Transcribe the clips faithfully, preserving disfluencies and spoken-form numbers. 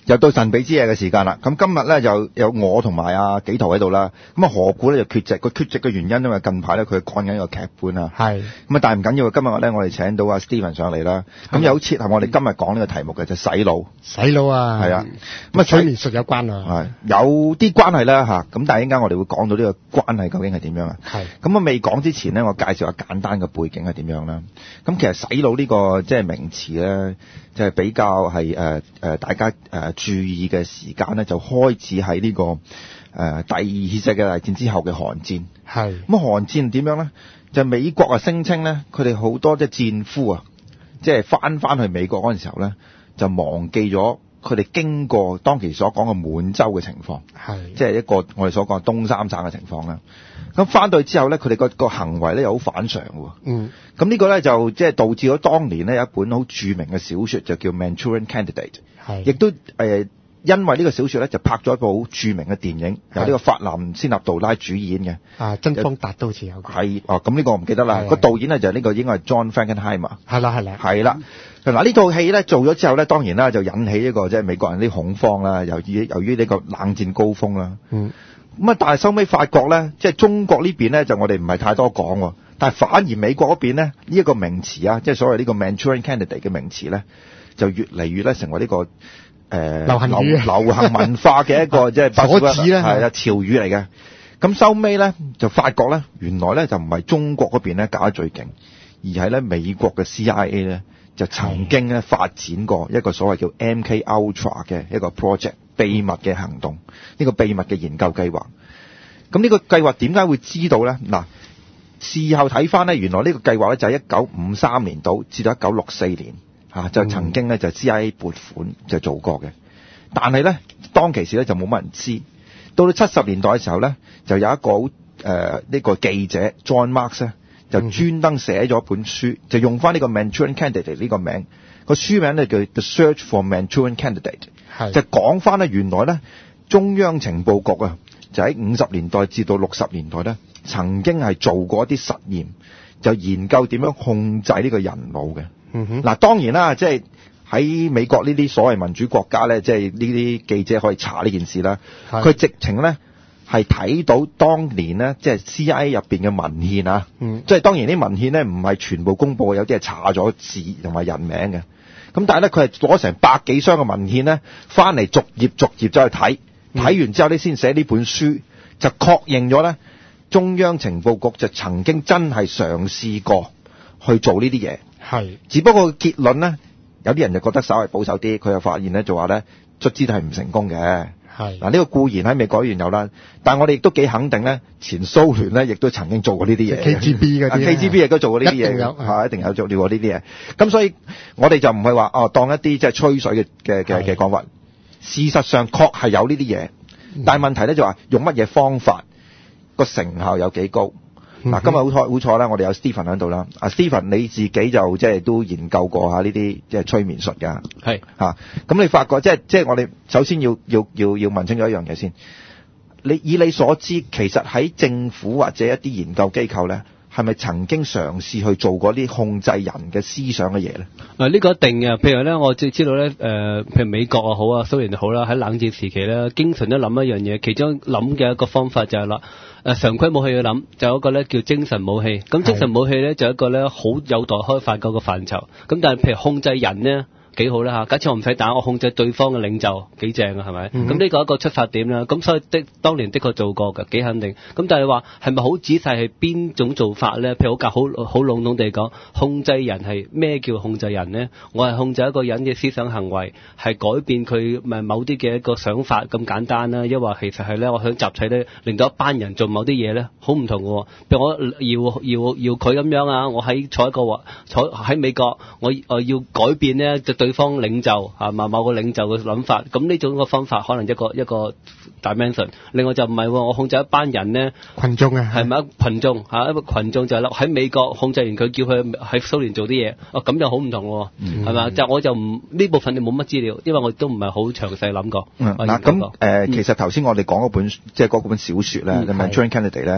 又到神秘之夜嘅時間啦。咁今日咧就有我同埋阿紀陶喺度啦。咁啊何故咧就缺席？個缺席嘅原因因為近排咧佢趕緊一個劇本啊。 係。 咁啊但係唔緊要，今日咧我哋請到阿 Stephen 上嚟啦。咁有切合我哋今日講呢個題目嘅就洗腦。 洗腦啊。 係啊。 咁啊催眠術有關啊。 係有啲關係啦嚇。咁但係一陣間我哋會講到呢個關係究竟係點樣啊？ 係。 咁啊未講之前咧，我介紹下簡單嘅背景係點樣啦。咁其實洗腦呢個即係名詞咧，就係比較係誒誒大家誒、呃、注意嘅時間咧，就開始喺呢、這個誒、呃、第二次世界大戰之後嘅韓戰。 係。 咁韓戰點樣咧？就美國啊聲稱咧，佢哋好多即係戰俘啊，即係翻翻去美國嗰陣時候咧，就忘記咗佢哋經過當期所講嘅滿洲嘅情況。係。即係一個我哋所講東三省嘅情況啦。咁翻到去之後咧，佢哋個個行為咧又好反常喎。嗯。咁呢個咧就即係導致咗當年咧有一本好著名嘅小說就叫 Manchurian Candidate。係。亦都誒、呃、因為呢個小說咧就拍咗一部好著名嘅電影，由呢個法蘭先納杜拉主演嘅。啊，真方達都好似有。係哦，咁呢個我唔記得啦。個導演咧就係呢個應該係 John Frankenheimer。係啦係啦。係啦。嗱呢套戲咧做咗之後咧，當然啦就引起一個即係美國人啲恐慌啦，由於由於呢個冷戰高峰啦。嗯。咁啊，但係收尾發覺咧，即係中國呢邊咧，就我哋唔係太多講喎。但係反而美國嗰邊咧，呢、這、一個名詞啊，即係所謂呢個 Manchurian Candidate 嘅名詞咧，就越嚟越咧成為呢、這個誒、呃、流行流流行文化嘅一個即係所指咧，係啊潮語嚟嘅。咁收尾咧就發覺咧，原來咧就唔係中國嗰邊咧搞得最勁，而係咧美國嘅 C I A 咧就曾經咧發展過一個所謂叫 M K Ultra 嘅一個 project。秘密嘅行動，呢、這個秘密嘅研究計劃。咁呢個計劃點解會知道咧？嗱，事後睇翻咧，原來呢個計劃咧就係一九五三年到至到一九六四年嚇、啊，就曾經咧就 C I A 撥款就做過嘅。但係咧當其時咧就冇乜人知。到到七十年代嘅時候咧，就有一個誒呢、呃這個記者 John Marks 咧，就專登寫咗一本書，就用翻呢個 Manchurian Candidate 呢個名。個書名咧叫 The Search for Manchurian Candidate。就講翻咧，原來咧中央情報局啊，就喺五十年代至到六十年代咧，曾經係做過一啲實驗，就研究點樣控制呢個人腦嘅。嗯哼。嗱，當然啦，即係喺美國呢啲所謂民主國家咧，即係呢啲記者可以查呢件事啦。佢直情咧係睇到當年咧，即係 C I A 入邊嘅文獻啊。嗯。即係當然啲文獻咧唔係全部公佈，有啲係查咗字同埋人名嘅。咁但係咧，佢係攞成百幾箱嘅文獻咧，翻嚟逐頁逐頁走去睇，睇完之後咧先寫呢本書，就確認咗咧中央情報局就曾經真係嘗試過去做呢啲嘢。係，只不過結論咧，有啲人就覺得稍微保守啲，佢又發現咧就話咧，卒之係唔成功嘅。係嗱，呢個固然喺美國原有啦，但係我哋亦都幾肯定咧，前蘇聯咧亦都曾經做過呢啲嘢。K G B 嗰啲 K G B 亦都做過呢啲嘢，係一定有做過呢啲嘢。咁所以我哋就唔係話哦，當一啲即係吹水嘅嘅嘅嘅講法。事實上確係有呢啲嘢，但係問題咧就話用乜嘢方法，個成效有幾高。嗱、嗯，今日好彩好彩啦，我哋有 Stephen 喺度啦。啊 Stephen 你自己就即係都研究過下呢啲即係催眠術㗎。係嚇，咁你發覺即係即係我哋首先要要要要問清楚一樣嘢先。你以你所知，其實喺政府或者一啲研究機構咧，係咪曾經嘗試去做過啲控制人嘅思想嘅嘢咧？ 誒呢個一定嘅。譬如咧，我知知道咧，誒、呃、譬如美國啊好啊，蘇聯就好啦，喺冷戰時期咧，經常都諗一樣嘢，其中諗嘅一個方法就係啦。誒、呃、常規武器去諗，就有一個咧叫精神武器。咁精神武器咧就有一個咧好有待開發嗰個範疇。咁但係譬如控制人咧幾好啦嚇，假設我唔使打，我控制對方嘅領袖幾正啊，係咪？咁、嗯、呢個一個出發點啦。咁所以的當年的確做過嘅，幾肯定。咁但係話係咪好仔細係邊種做法咧？譬如好夾好好籠統地講，控制人係咩叫控制人咧？我係控制一個人嘅思想行為，係改變佢咪某啲嘅一個想法咁簡單啦。抑或其實係咧，我想集體咧令到一班人做某啲嘢咧，好唔同嘅。譬如我要要要佢咁樣啊，我喺坐一個坐喺美國，我我要改變咧就對。對方領袖啊，某某個領袖嘅諗法，咁呢種個方法可能一個一個 dimension。另外就唔係，我控制一班人咧，群眾啊，係咪一群眾嚇？一個群眾就係喺美國控制完佢，叫佢喺蘇聯做啲嘢，哦咁就好唔同喎，係嘛？就我就唔呢部分你冇乜資料，因為我都唔係好詳細諗過。 嗱咁誒，其實頭先我哋講嗰本即係嗰本小説咧，《The Manchurian Candidate》咧，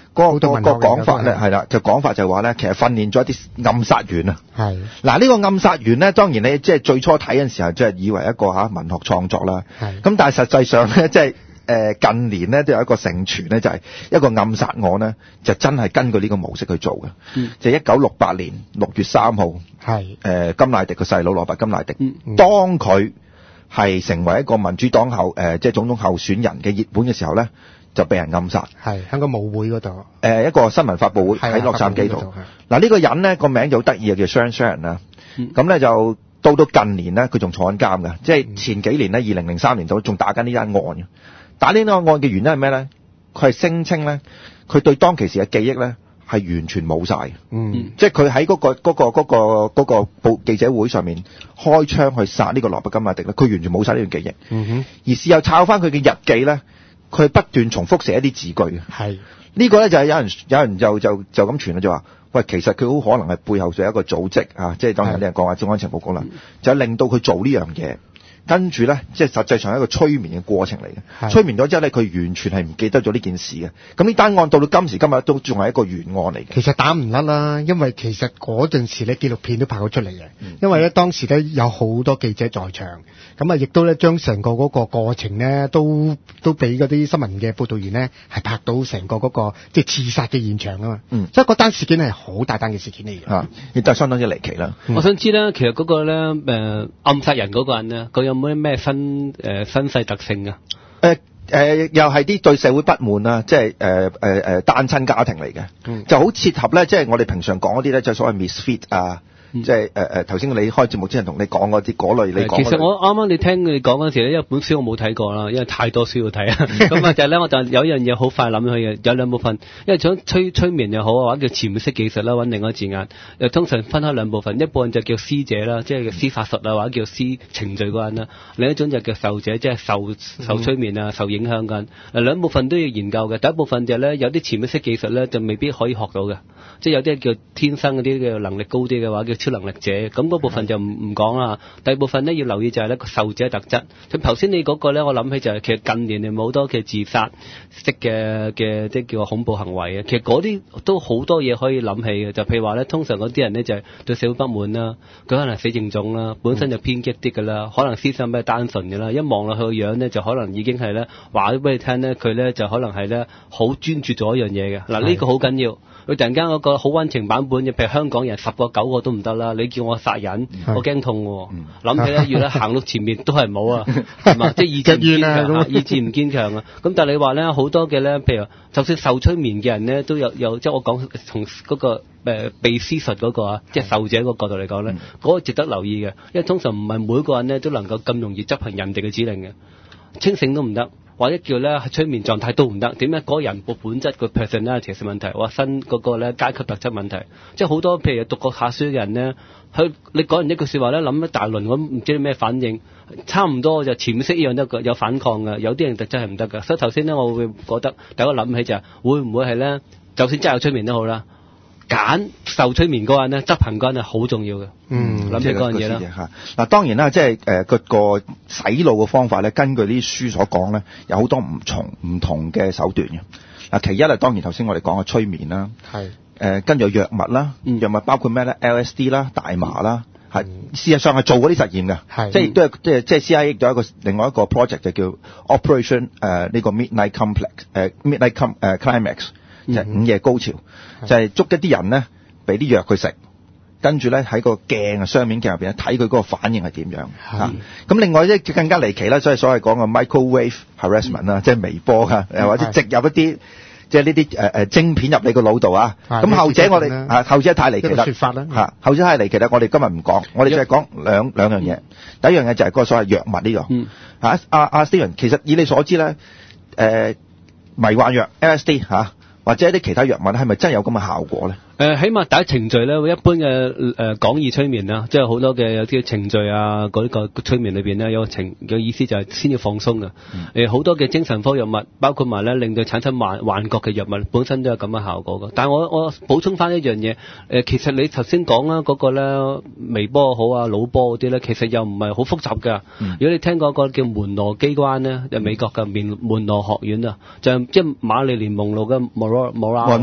嗰、個個個講法咧係啦，就講法就係話咧，其實訓練咗一啲暗殺員啊。 係嗱，呢個暗殺員咧，當然你即係最初睇嘅時候，即係以為一個嚇文學創作啦。 係咁，但係實際上咧，即係誒近年咧都有一個盛傳咧，就係一個暗殺案咧，就真係根據呢個模式去做嘅。 嗯、 就一九六八年六月三號， 係誒甘迺迪個細佬羅伯甘迺迪， 嗯、 當佢係成為一個民主黨候誒、呃、即係總統候選人嘅熱門嘅時候咧，就被人暗殺。 係喺個舞會嗰度，誒、 呃、一個新聞發佈會喺洛杉磯度。嗱呢個人咧個名就好得意啊，叫 Sharon Sharon 啦。咁咧、嗯、就到到近年咧，佢仲坐緊監㗎，即係前幾年咧，二零零三年度仲打緊呢單案嘅。打呢單案嘅原因係咩咧？佢係聲稱咧，佢對當其時嘅記憶咧係完全冇晒嘅。 嗯， 即係佢喺嗰個嗰、嗰個嗰、嗰個嗰、嗰個報記者會上面開槍去殺呢個羅伯甘迺迪咧，佢完全冇晒呢段記憶。 嗯哼， 而事後抄翻佢嘅日記咧，佢係不斷重複寫一啲字句嘅。 係呢個咧就係有人有人就就就咁傳啦，就話喂，其實佢好可能係背後就有一個組織啊，即係當然有啲人講話中央情報局啦，就令到佢做呢樣嘢。跟住咧，即係實際上係一個催眠嘅過程嚟嘅。催眠咗之後咧，佢完全係唔記得咗呢件事嘅。咁呢單案到到今時今日都仲係一個懸案嚟嘅。 其實打唔甩啦，因為其實嗰陣時咧紀錄片都拍咗出嚟嘅。嗯、因為咧當時咧有好多記者在場，咁啊亦都咧將成個嗰個過程咧都都俾嗰啲新聞嘅報導員咧係拍到成個嗰、嗰個即係刺殺嘅現場啊嘛。嗯，所以嗰單事件係好大單嘅事件嚟嘅。啊，亦都係相當之離奇啦。 嗯、我想知咧，其實嗰個咧誒、呃、暗殺人嗰個人咧，佢有冇啲咩身誒身世特性啊？誒、 呃、誒、呃，又係啲對社會不滿啊，即係誒誒誒單親家庭嚟嘅，嗯、就好切合咧，即係我哋平常講嗰啲咧，就所謂 misfit 啊。嗯、即係誒誒，頭、呃、先你開節目之前同你講嗰啲嗰類，你講。 其實我啱啱你聽你講嗰時咧，因為本書我冇睇過啦，因為太多書要睇啊。咁啊就係咧，我就有一樣嘢好快諗起嘅，有兩部分，因為想催催眠又好啊，或者叫潛意識技術啦，揾另外一個字眼。又通常分開兩部分，一部分就叫施者啦，即係施法術啊，或者叫施程序嗰人啦；另一種就叫受者，即係受受催眠啊、受影響嗰人。嗱兩部分都要研究嘅。第一部分就係咧，有啲潛意識技術咧就未必可以學到嘅，即係有啲叫天生嗰啲叫能力高啲嘅話叫超能力者，咁嗰部分就唔唔講啦。第二部分咧要留意就係咧個受者特質。咁頭先你嗰個咧，我諗起就係、是、其實近年嚟好多嘅自殺式嘅嘅即係叫恐怖行為啊。其實嗰啲都好多嘢可以諗起嘅，就譬如話咧，通常嗰啲人咧就係、是、對社會不滿啦，佢可能死症種啦，本身就偏激啲㗎啦，可能思想比較單純㗎啦，一望落去個樣咧就可能已經係咧話咗俾你聽咧，佢咧就可能係咧好專注做一樣嘢嘅。嗱呢個好緊要。佢突然間嗰個好溫情版本嘅，譬如香港人十個九個都唔得啦。你叫我殺人，是我驚痛喎。諗、嗯、起咧，要咧行到前面都係冇啊，係嘛？即係意志唔堅強，意志唔堅強啊。咁但係你話咧，好多嘅咧，譬如就算受催眠嘅人咧，都有有即係我講從嗰個誒被施術嗰個啊，即係受者嗰個角度嚟講咧，嗰、嗯、個值得留意嘅，因為通常唔係每個人咧都能夠咁容易執行人哋嘅指令嘅，清醒都唔得。或者叫咧催眠狀態都唔得，點解嗰人個本質個 personality 嘅問題，或新嗰個咧階級特質問題，即係好多譬如讀過下書嘅人咧，佢你講完一句説話咧，諗一大輪，我唔知咩反應，差唔多就潛意識一樣都有反抗嘅，有啲人特質係唔得嘅，所以頭先咧我會覺得第一個諗起就係、是、會唔會係咧，就算真係有催眠都好啦。揀受催眠嗰個人咧，執行嗰人係好重要嘅。嗯，諗起嗰樣嘢啦。 嗱，當然啦，即係誒個個洗腦嘅方法咧，根據呢啲書所講咧，有好多唔同唔同嘅手段嘅。嗱，其一係當然頭先我哋講嘅催眠啦，係誒、呃、跟住有藥物啦，嗯、藥物包括咩咧 ？L S D 啦、大麻啦，係、嗯、事實上係做嗰啲實驗嘅，係即係亦都係即係即係 C I A 亦都有一個另外一個 project 就叫 Operation 誒、呃、呢、這個 Midnight Complex 誒、呃、Midnight Com 誒、呃、Climax。就係午夜高潮，嗯、就係捉一啲人咧，俾啲藥佢食，跟住咧喺個鏡啊雙面鏡入邊咧睇佢嗰個反應係點樣嚇。咁、嗯啊、另外咧更加離奇啦，所以所謂講嘅 microwave harassment 啦、嗯，即係微波啊，嗯、或者植入一啲即係呢啲誒誒晶片入你個腦度啊。咁、嗯、後者我哋啊後者太離奇啦嚇，後者太離奇啦，我哋今日唔講，我哋就係講兩兩樣嘢。嗯、第一樣嘢就係嗰個所謂藥物呢、呢個嚇。阿阿 Stephen，其實以你所知咧，誒、呃、迷幻藥 L S D 嚇、啊。或者一啲其他藥物係咪真係有咁嘅效果咧？ 誒，起碼第一程序咧，一般嘅誒廣義催眠啦，即係好多嘅有啲程序啊，嗰、嗰個催眠裏邊咧有個程嘅意思就係先要放鬆嘅。誒、嗯，好多嘅精神科藥物，包括埋咧令到產生幻幻覺嘅藥物，本身都有咁嘅效果嘅。但係我我補充翻一樣嘢，誒，其實你頭先講啦嗰個咧微波好啊、腦波嗰啲咧，其實又唔係好複雜㗎。嗯、如果你聽過個叫門羅機關咧，就美國嘅門門羅學院啊，就即係瑪麗蓮夢露嘅 Monroe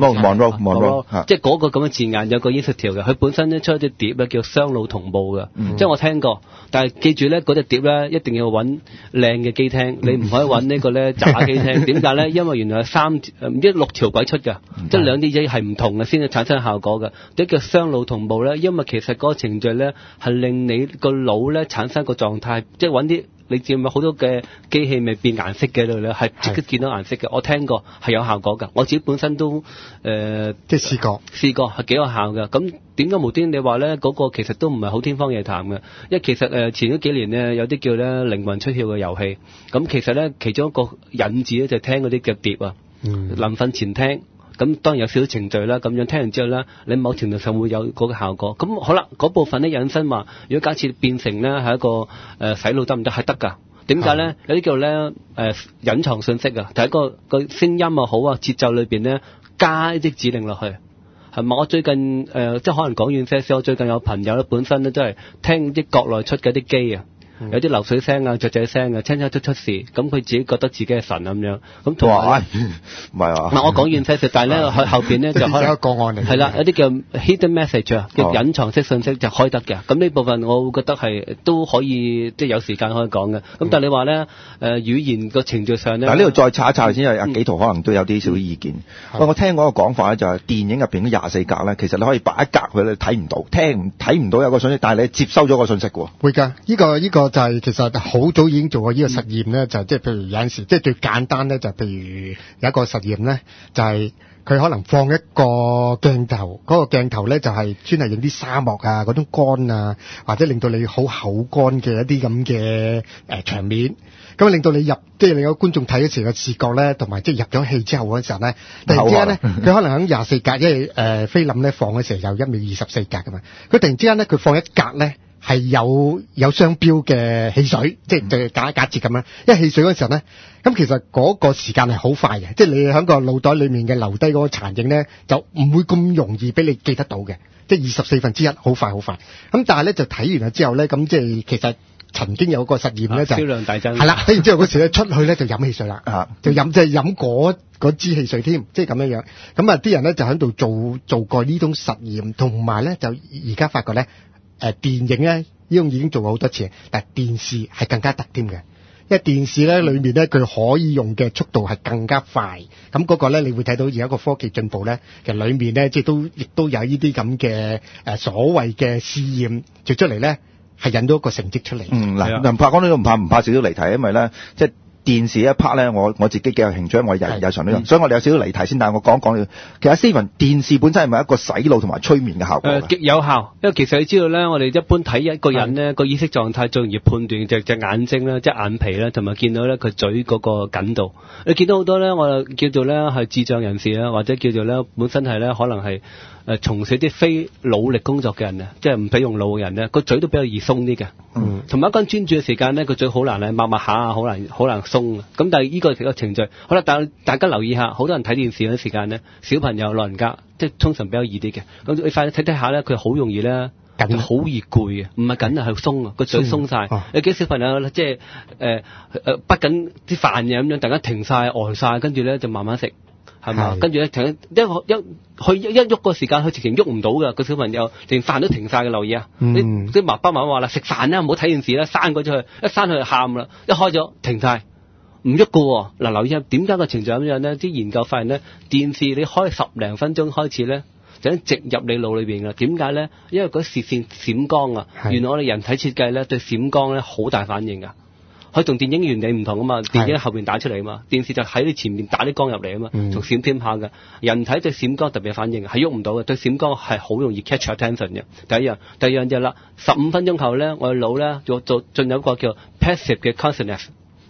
Monroe 即係嗰個。咁嘅字眼有個 institute 嘅，佢本身咧出一隻碟咧叫雙腦同步嘅，嗯、即係我聽過。但係記住咧，嗰隻碟咧一定要揾靚嘅機聽，你唔可以揾呢個咧渣機聽。點解咧？因為原來係三唔知六條軌出嘅，嗯、即係兩啲嘢係唔同嘅先至產生效果嘅。點叫雙腦同步咧？因為其實嗰個程序咧係令你個腦咧產生個狀態，即係揾啲。你知咪好多嘅機器咪變顏色嘅度咧，係即刻見到顏色嘅。我聽過係有效果㗎，我自己本身都誒、呃、 即係試過， 試過係幾有效嘅。咁點解無端你話咧嗰個其實都唔係好天方夜譚嘅？因為其實誒、呃、前嗰幾年咧有啲叫咧靈魂出竅嘅遊戲，咁其實咧其中一個引子咧就係聽嗰啲嘅碟啊，臨瞓、嗯、前聽。咁當然有少少程序啦，咁樣聽完之後咧，你某程度上會有嗰個效果。咁好啦，嗰部分咧引申話，如果假設變成咧係一個誒、呃、洗腦得唔得？係得㗎。點解咧？有啲叫咧誒、呃、隱藏信息啊，就喺個個聲音啊好啊節奏裏邊咧加一啲指令落去，係咪？我最近誒、呃、即係可能講遠些少，我最近有朋友咧本身咧都係聽啲國內出嘅啲機啊。有啲流水聲啊、雀仔聲啊，聽聽都出事，咁佢自己覺得自己係神咁樣，咁同埋唔係啊， 嗱我講完細節，但係咧佢後邊咧就可能有個案嚟， 係啦，有啲叫 hidden message 啊，叫隱藏式信息就開得嘅，咁呢部分我會覺得係都可以，即係有時間可以講嘅。咁但係你話咧誒語言個程序上咧， 嗱呢度再查一查先，阿紀陶可能都有啲少少意見。喂，我聽過一個講法咧，就係電影入邊嗰廿四格咧，其實你可以擺一格佢你睇唔到，聽睇唔到有個信息，但係你接收咗個信息喎。 會㗎，呢個呢個。就係其實好早已經做過呢個實驗咧，就即係譬如有陣時，即係最簡單咧，就譬如有一個實驗咧，就係佢可能放一個鏡頭，嗰個鏡頭咧就係專係影啲沙漠啊、嗰種乾啊，或者令到你好口乾嘅一啲咁嘅誒場面，咁令到你入即係令個觀眾睇嗰時嘅視覺咧，同埋即係入咗戲之後嗰陣時候咧，突然之間咧，佢可能喺廿四格，因為誒菲林咧放嘅時候有一秒二十四格噶嘛，佢突然之間咧佢放一格咧。係有有商標嘅汽水，即係就係假假設咁樣。因為汽水嗰時候咧，咁其實嗰個時間係好快嘅，即係你喺個腦袋裡面嘅留低嗰個殘影咧，就唔會咁容易俾你記得到嘅，即係二十四分之一，好快好快。咁但係咧就睇完咗之後咧，咁即係其實曾經有個實驗咧就係、 銷量大增， 係啦。睇完之後嗰時咧出去咧就飲汽水啦，啊、就飲即係飲嗰嗰支汽水添，即係咁樣樣。咁啊啲人咧就喺度做做過呢種實驗，同埋咧就而家發覺咧。誒、呃、電影咧，呢種已經做過好多次，但係電視係更加特添嘅，因為電視咧裏面咧佢可以用嘅速度係更加快，咁嗰個咧你會睇到而家個科技進步咧，其實裏面咧即係都亦都有呢啲咁嘅誒所謂嘅試驗做出嚟咧，係引到一個成績出嚟。嗯，嗱， 唔怕講呢個唔怕唔怕少少離題，因為咧即係。電視一 part 咧，我我自己幾有興趣，因為我日日常都用，所以我哋有少少離題先。但係我講講，其實 Stephen 電視本身係咪一個洗腦同埋催眠嘅效果？ 誒極有效，因為其實你知道咧，我哋一般睇一個人咧個意識狀態最容易判斷就係隻眼睛啦，即係眼皮啦，同埋見到咧佢嘴嗰個緊度。你見到好多咧，我叫做咧係智障人士啦，或者叫做咧本身係咧可能係誒從事啲非腦力工作嘅人啊，即係唔使用腦嘅人咧，個嘴都比較易鬆啲嘅。嗯，同埋一個人專注嘅時間咧，個嘴好難咧抹抹下啊，好難好難鬆啊。咁但係呢個係個程序。好啦，但係大家留意下，好多人睇電視嗰啲時間咧，小朋友、老人家，即係通常比較易啲嘅。咁你快睇睇下咧，佢好容易咧，緊好易攰嘅，唔係緊啊，係鬆啊，個嘴鬆晒。嗯、有幾小朋友即係誒誒畢緊啲飯嘢咁樣，突然間停晒、呆晒，跟住咧就慢慢食。係嘛？跟住咧，停一一一佢一一喐個時間，佢直情喐唔到㗎。個小朋友連飯都停晒嘅，留意啊！嗯、你啲爸爸媽媽話啦，食飯啦，唔好睇電視啦，閂嗰出去，一閂佢就喊啦，一開咗停晒，唔喐㗎。嗱，留意下點解個程序咁樣咧？啲研究發現咧，電視你開十零分鐘開始咧，就直入你腦裏邊㗎。點解咧？因為嗰視線閃光啊！是原來我哋人體設計咧對閃光咧好大反應㗎。佢同電影原理唔同啊嘛，電影喺後邊打出嚟啊嘛，電視就喺你前面打啲光入嚟啊嘛，仲閃添下嘅。人體對閃光特別反應嘅，係喐唔到嘅，對閃光係好容易 catch attention 嘅。第一樣，第二樣就係啦，十五分鐘後咧，我哋腦咧做做進入一個叫 passive 嘅 consciousness，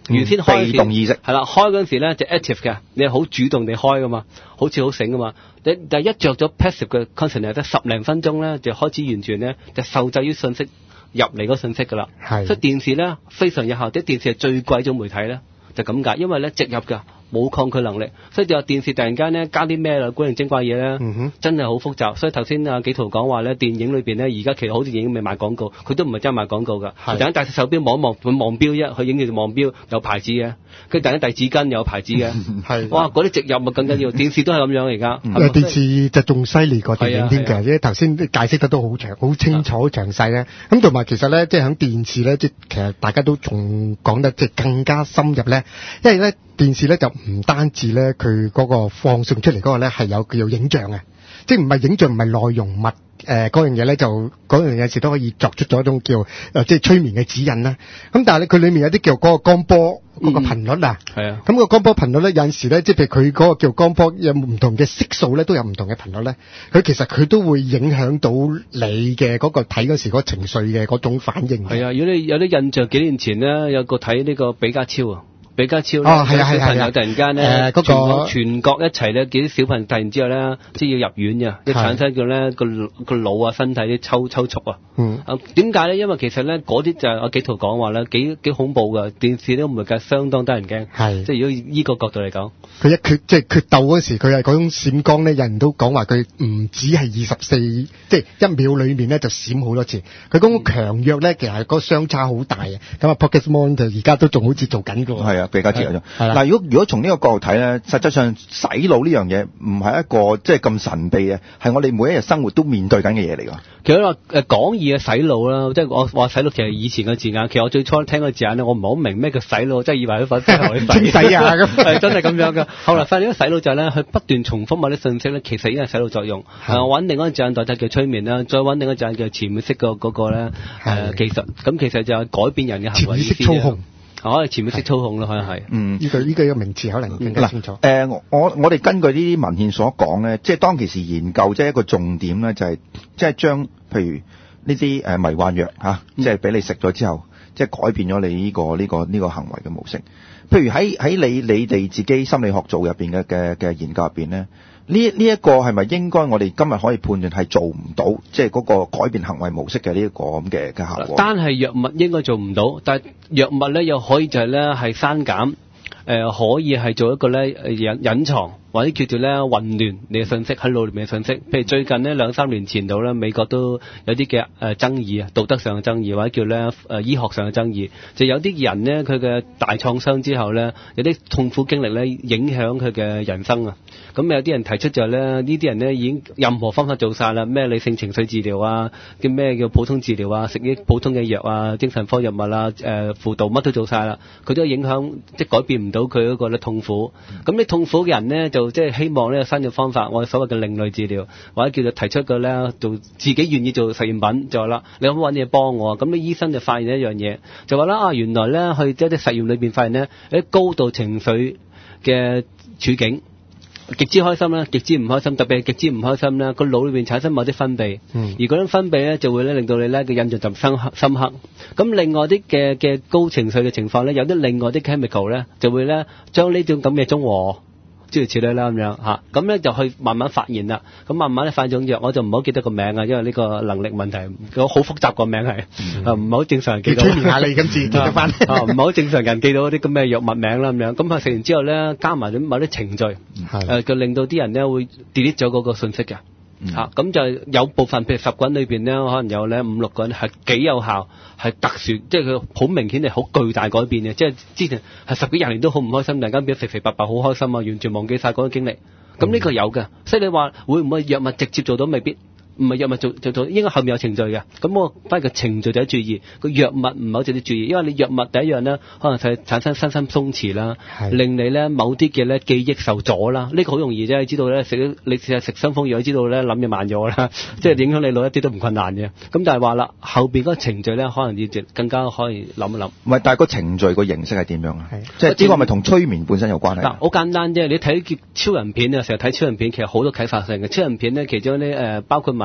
原先開被動意識係啦，開嗰陣時咧就 active 嘅，你係好主動地開噶嘛，好似好醒噶嘛。你但係一着咗 passive 嘅 concentration 得十零分鐘咧，就開始完全咧就受制於信息入嚟嗰信息噶啦。 係， 所以電視咧非常有效，啲電視係最貴種媒體咧，就咁解，因為咧直入㗎。冇抗拒能力，所以就話電視突然間咧加啲咩啦古靈精怪嘢咧， 嗯哼， 真係好複雜。所以頭先阿紀陶講話咧，電影裏邊咧而家其實好似已經未賣廣告，佢都唔係真係賣廣告㗎。突然間戴隻手錶望一望，佢望錶啫，佢影住望錶有牌子嘅，佢突然間遞紙巾有牌子嘅， 係哇！嗰啲直入咪更緊要，電視都係咁樣而家。 誒電視就仲犀利過電影添㗎，因為頭先解釋得都好詳、好清楚、好詳細咧。咁同埋其實咧，即係喺電視咧，即係其實大家都仲講得即係更加深入咧，因為咧。電視咧就唔單止咧，佢嗰個放送出嚟嗰個咧係有叫做影像嘅，即係唔係影像唔係內容物誒嗰樣嘢咧，就嗰樣嘢時都可以作出咗一種叫誒、呃、即係催眠嘅指引啦。咁但係咧佢裡面有啲叫嗰個光波嗰個頻率啊，係啊、嗯，咁個光波頻率咧有陣時咧，即係譬如佢嗰個叫光波有唔同嘅色素咧，都有唔同嘅頻率咧，佢其實佢都會影響到你嘅嗰個睇嗰時嗰個情緒嘅嗰種反應。係啊， 如果你有啲印象，幾年前咧有個睇呢個比加超啊。比加超咧， 哦係啊係啊， 小朋友突然間咧，誒、呃嗰個全國一齊咧，幾啲小朋友突然之後咧，即係要入院嘅，一產生叫咧個個腦啊、身體啲抽抽搐啊。嗯。啊，點解咧？因為其實咧嗰啲就係阿紀陶講話咧，幾幾恐怖㗎。電視都唔係計相當得人驚。係。即係如果依個角度嚟講，佢一決即係決鬥嗰時，佢係嗰種閃光咧，有人都講話佢唔止係二十四，即係一秒裡面咧就閃好多次。佢嗰種強弱咧，其實嗰個相差好大嘅。咁啊 Pokemon 就而家都仲好似做緊㗎喎。係啊。比較接咗。嗱，如果如果從呢個角度睇咧，實際上洗腦呢樣嘢唔係一個即係咁神秘嘅，係我哋每一日生活都面對緊嘅嘢嚟㗎。其實話誒講義嘅洗腦啦，即係我話洗腦其實以前嘅字眼，其實我最初聽個字眼咧，我唔係好明咩叫洗腦，即係以為啲粉絲學啲洗洗啊咁，係真係咁樣㗎。後來發現呢個洗腦就係咧，佢不斷重複某啲信息咧，其實已經係洗腦作用。誒揾另一個字眼代替叫催眠啦，再揾另一個字眼叫潛意識嘅嗰個咧誒技術。咁其實就係改變人嘅行為意思。潛意識操控。可能潛意識操控咯，可能係。嗯，呢個呢個一個名詞可能更加清楚。誒、呃，我我哋根據呢啲文獻所講咧，即係當其時研究即係一個重點咧，就係即係將譬如呢啲誒迷幻藥嚇，即係俾你食咗之後，即係改變咗你呢個呢個呢個行為嘅模式。譬如喺喺你你哋自己心理學組入邊嘅嘅嘅研究入邊咧。呢呢一個係咪應該我哋今日可以判斷係做唔到，即係嗰個改變行為模式嘅呢一個咁嘅嘅效果？單係藥物應該做唔到，但係藥物咧又可以就係咧係刪減，誒、呃、可以係做一個咧隱隱藏或者叫做咧混亂你嘅信息喺腦裏面嘅信息。譬如最近呢兩三年前度咧，美國都有啲嘅誒爭議啊，道德上嘅爭議或者叫咧誒、呃、醫學上嘅爭議，就有啲人呢，佢嘅大創傷之後咧，有啲痛苦經歷咧影響佢嘅人生啊。咁有啲人提出就係咧，呢啲人咧已經任何方法做晒啦，咩理性情緒治療啊，叫咩叫普通治療啊，食啲普通嘅藥啊，精神科藥物啊，誒、呃、輔導乜都做晒啦，佢都影響即係改變唔到佢嗰個咧痛苦。咁你痛苦嘅人咧就即係希望呢個新嘅方法，我哋所謂嘅另類治療，或者叫做提出個咧做自己願意做實驗品就話啦，你可唔可以揾嘢幫我？咁你醫生就發現一樣嘢，就話啦啊，原來咧去一啲實驗裏邊發現咧，喺高度情緒嘅處境。極之開心啦，極之唔開心，特別係極之唔開心啦，個腦裏邊產生某啲分泌，嗯、而嗰種分泌咧就會咧令到你咧嘅印象就深刻深刻。咁另外啲嘅嘅高情緒嘅情況咧，有啲另外啲 chemical 咧就會咧將呢種咁嘅中和。諸如此類啦咁樣嚇，咁咧就去慢慢發現啦。咁慢慢咧發現種藥，我就唔好記得個名啊，因為呢個能力問題，好複雜個名係，啊唔係好正常人記到。你催眠下你今次記得翻。啊唔係好正常人記到嗰啲咁嘅藥物名啦咁樣。咁啊食完之後咧，加埋啲某啲程序，誒就令到啲人咧會 delete 咗嗰個信息嘅。嚇咁、嗯啊、就有部分譬如十個人裏邊咧，可能有咧五六個人係幾有效，係特殊，即係佢好明顯係好巨大改變嘅。即係之前係十幾廿年都好唔開心，突然間變咗肥肥白白好開心啊，完全忘記晒嗰個經歷。咁呢個有嘅，所以你話會唔會藥物直接做到？未必。唔係藥物做做做，應該後面有程序嘅。咁我反而個程序就要注意，個藥物唔係好值得注意，因為你藥物第一樣咧，可能係產生身心鬆弛啦，令你咧某啲嘅咧記憶受阻啦。呢、這個好容易啫，你知道咧食你試下食傷風藥，知道咧諗嘢慢咗啦，即係影響你腦一啲都唔困難嘅。咁但係話啦，後邊嗰個程序咧，可能要更加可以諗一諗。唔係，但係個程序個形式係點樣啊？即係呢個係咪同催眠本身有關係？嗱，好簡單啫。你睇超人片啊，成日睇超人片，其實好多啟發性嘅。超人片咧，其中咧誒包括埋。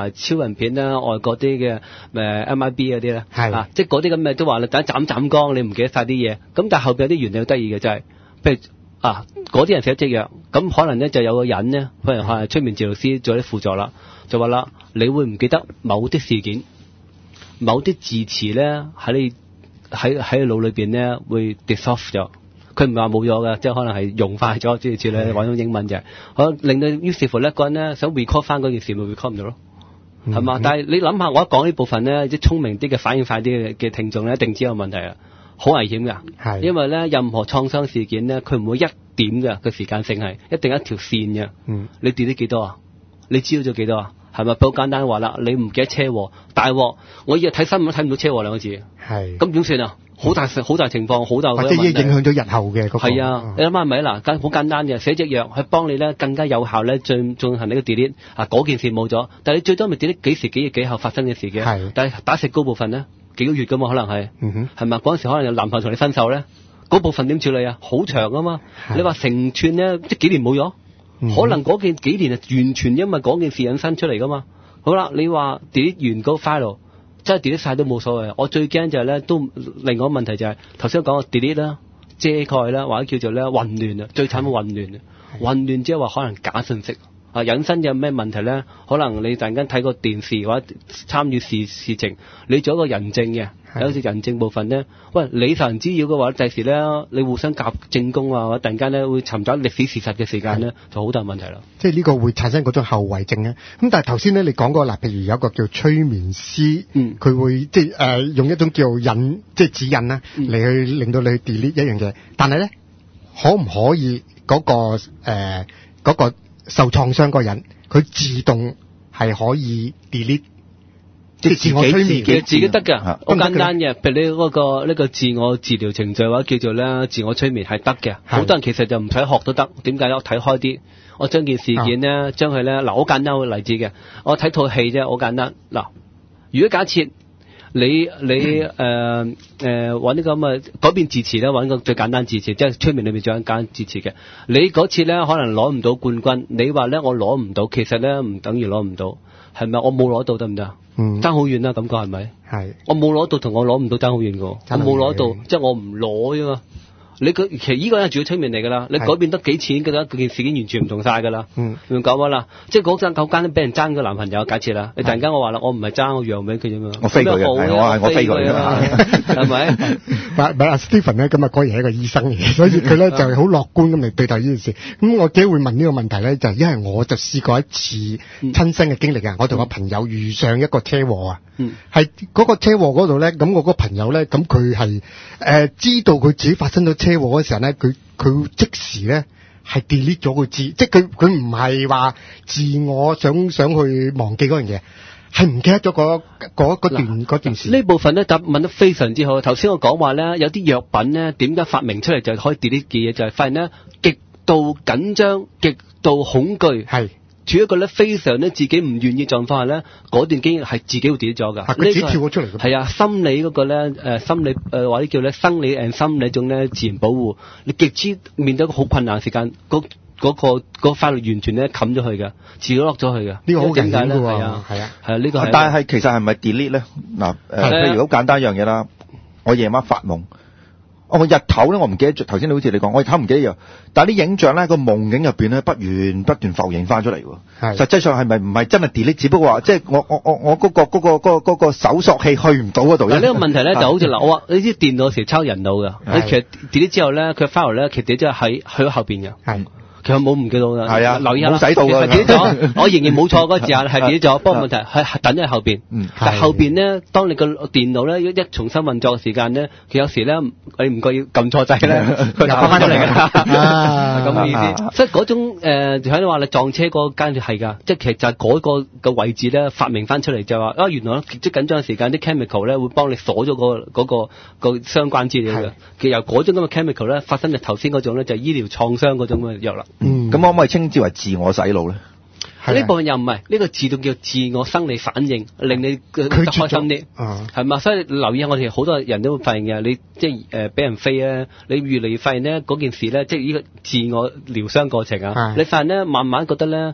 埋超人片啦，外國啲嘅誒 M I B 嗰啲咧， 係啊，即係嗰啲咁嘅都話啦，等斬斬光，你唔記得晒啲嘢。咁但係後邊有啲原理好得意嘅就係、是，譬如啊，嗰啲人寫咗隻藥，咁可能咧就有個人咧，可能係催眠治療師做啲輔助啦，就話啦，你會唔記得某啲事件、某啲字詞咧喺你喺喺你腦裏邊咧會 dissolve 咗。佢唔係話冇咗嘅，即係可能係溶化咗，諸如此類。揾種英文就係、是，可令到於是乎咧，個人咧想 record 翻嗰件事，咪 record 唔到咯，係嘛、嗯？但係你諗下，我一講呢部分咧，即係聰明啲嘅、反應快啲嘅嘅聽眾咧，一定知有問題啊，好危險㗎。係，因為咧任何創傷事件咧，佢唔會一點嘅個時間性係，一定一條線嘅。嗯，你 delete 幾多啊？你知道咗幾多啊？係咪？好簡單話啦，你唔記得車禍，大鑊，我日日睇新聞都睇唔到車禍兩個字。係，咁點算啊？好大好大情況，好大或者影響咗日後嘅嗰個。 係啊，嗯、你諗下係咪嗱？好簡單嘅，寫隻藥去幫你咧更加有效咧進進行呢個 delete 啊，嗰件事冇咗，但係你最多咪 delete 幾時幾日幾後發生嘅事嘅。係，但係打石膏部分咧幾個月㗎嘛，可能係。嗯哼。係咪嗰陣時可能有男朋友同你分手咧？嗰部分點處理啊？好長啊嘛。你話成串咧，即係幾年冇咗、嗯，可能嗰件幾年係完全因為嗰件事引申出嚟㗎嘛。好啦，你話 delete 完嗰個 file。真係 delete 晒都冇所謂，我最驚就係咧，都另外一個問題就係頭先講個 delete 啦、遮蓋啦，或者叫做咧混亂啊，最慘嘅混亂啊，混亂即係話可能假信息啊，引申有咩問題咧？可能你突然間睇個電視或者參與事事情，你做一個人證嘅，有一隻人證部分咧，喂，你受人滋擾嘅話，第時咧你互相夾證供啊，或者突然間咧會尋找歷史事實嘅時間咧，就好大問題啦。即係呢個會產生嗰種後遺症咧。咁但係頭先咧你講過嗱，譬如有一個叫催眠師，嗯，佢會即係誒、呃、用一種叫引即係指引啦，嚟、嗯、去令到你 delete 一樣嘢。但係咧，可唔可以嗰、嗰個誒嗰、呃嗰個受創傷嗰個人，佢自動係可以 delete？即係自我催眠嘅，自己得㗎，好簡單嘅。譬如你嗰個呢個自我治療程序或者叫做咧自我催眠係得嘅。好多人其實就唔使學都得。點解咧？我睇開啲，我將件事件咧，將佢咧嗱，好簡單嘅例子嘅。我睇套戲啫，好簡單。嗱，如果假設你你誒誒揾呢個咁嘅改變字詞咧，揾個最簡單字詞，即係催眠裏面最簡單字詞嘅。你嗰次咧可能攞唔到冠軍，你話咧我攞唔到，其實咧唔等於攞唔到，係咪？我冇攞到得唔得？嗯，爭好遠啦，感覺係咪？係，我冇攞到同我攞唔到爭好遠㗎，我冇攞到，即係我唔攞啫嘛。你佢其實依個係主要催眠嚟㗎啦，你改變得幾錢㗎啦，件事已經完全唔同晒㗎啦。嗯，明講乜啦？即係嗰陣九間都俾人爭個男朋友，假設啦，你突然間我話啦，我唔係爭，我讓俾佢啫嘛。我飛佢嘅，係我係我飛佢嘅，係咪？但係阿 Stephen 咧，咁啊果然係一個醫生嚟嘅，所以佢咧就係好樂觀咁嚟對待呢件事。咁我幾會問呢個問題咧，就係因為我就試過一次親身嘅經歷啊，我同個朋友遇上一個車禍啊，係嗰個車禍嗰度咧，咁我個朋友咧，咁佢係誒知道佢自己發生咗車禍嗰時候咧，佢佢即時咧係 delete 咗個字，即係佢佢唔係話自我想想去忘記嗰樣嘢，係唔記得咗嗰嗰嗰段嗰件事。呢部分咧答問得非常之好。頭先我講話咧，有啲藥品咧點解發明出嚟就可以 delete 嘅嘢，就係、是、發現咧極度緊張、極度恐懼係。處於一個咧非常咧自己唔願意狀況下咧，嗰段經驗係自己會 delete 咗㗎。佢自己跳咗出嚟。係啊，心理嗰個咧誒心理誒、呃、或者叫咧生理誒心理一種咧自然保護。你極之面對一個好困難嘅時間，嗰嗰、嗰個嗰個法律完全咧冚咗佢嘅，自己落咗佢嘅。呢個好緊要㗎喎。係啊係啊係啊，呢個係。但係其實係咪 delete 咧？嗱誒，譬如好簡單一樣嘢啦，我夜晚發夢。我日頭咧，我唔記得咗。頭先好似你講，我日頭唔記得咗。但係啲影像咧，個夢境入邊咧，不斷不斷浮現翻出嚟喎。係，實際上係咪唔係真係 delete？只不過話即係我我我我嗰個嗰個嗰個嗰個搜索器去唔到嗰度。嗱，呢個問題咧就好似嗱，我話你知電腦有時抄人腦㗎。你其實 delete 之後咧，佢 file 咧，其實即係喺去咗後邊嘅。係。其實冇唔記到㗎，係啊，留意下啦，冇使到㗎，係 delete 咗，我仍然冇錯嗰個字眼係 delete 咗，不過問題係等喺後邊。嗯，但係後邊咧，當你個電腦咧一一重新運作嘅時間咧，佢有時咧你唔覺意撳錯掣咧，佢就翻出嚟㗎啦。啊，咁嘅意思。所以嗰種誒，喺你話你撞車嗰間係㗎，即係其實就係嗰個嘅位置咧發明翻出嚟就話啊，原來即係緊張嘅時間啲 chemical 咧會幫你鎖咗個嗰個個相關資料嘅。其實由嗰種咁嘅 chemical 咧發生就頭先嗰種咧就係醫療創傷嗰種嘅藥啦。嗯，咁可唔可以稱之為自我洗腦咧？呢部分又唔係，呢個自動叫自我生理反應，令你得開心啲，係嘛？所以留意下，我哋好多人都會發現嘅，你即係誒俾人飛咧，你越嚟越發現咧嗰件事咧，即係呢個自我療傷過程啊，你發現咧慢慢覺得咧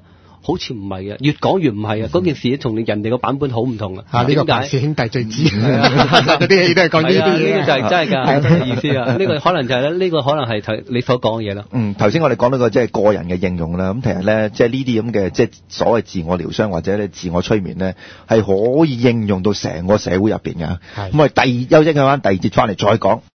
好似唔係嘅，越講越唔係啊！嗰件事同人哋個版本好唔同啊！ 啊，呢個白氏兄弟最知，嗰啲戲都係講呢啲嘢。 呢個就係真係㗎，真係意思啊！呢個可能就係咧，呢個可能係頭你所講嘅嘢啦。 嗯，頭先我哋講到個即係個人嘅應用啦，咁其實咧，即係呢啲咁嘅即係所謂自我療傷或者咧自我催眠咧，係可以應用到成個社會入邊㗎。咁我哋第二休息一陣，第二節翻嚟再講。